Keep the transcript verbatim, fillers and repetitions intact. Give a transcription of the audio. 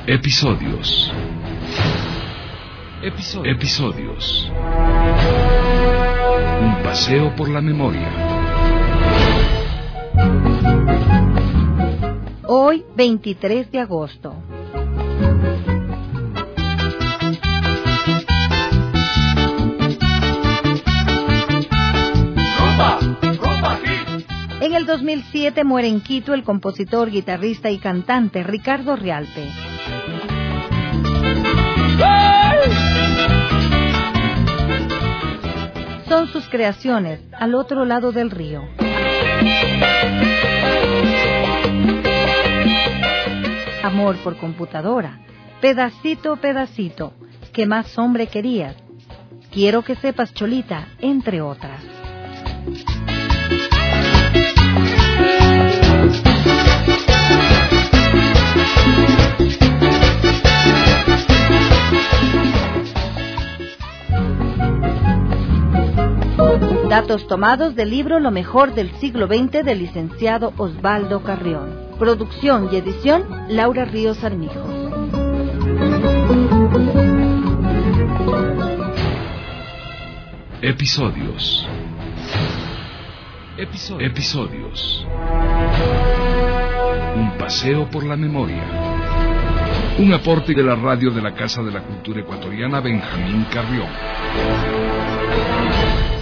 Episodios. Episodios. Episodios. Un paseo por la memoria. Hoy, veintitrés de agosto. En el dos mil siete muere en Quito el compositor, guitarrista y cantante Ricardo Rialpe. Son sus creaciones Al otro lado del río. Amor por computadora, Pedacito, pedacito, ¿qué más hombre querías? Quiero que sepas, Cholita, entre otras. Datos tomados del libro Lo mejor del siglo veinte del licenciado Osvaldo Carrión. Producción y edición Laura Ríos Armijo. Episodios. Episodios. Episodios. Un paseo por la memoria. Un aporte de la radio de la Casa de la Cultura Ecuatoriana Benjamín Carrión.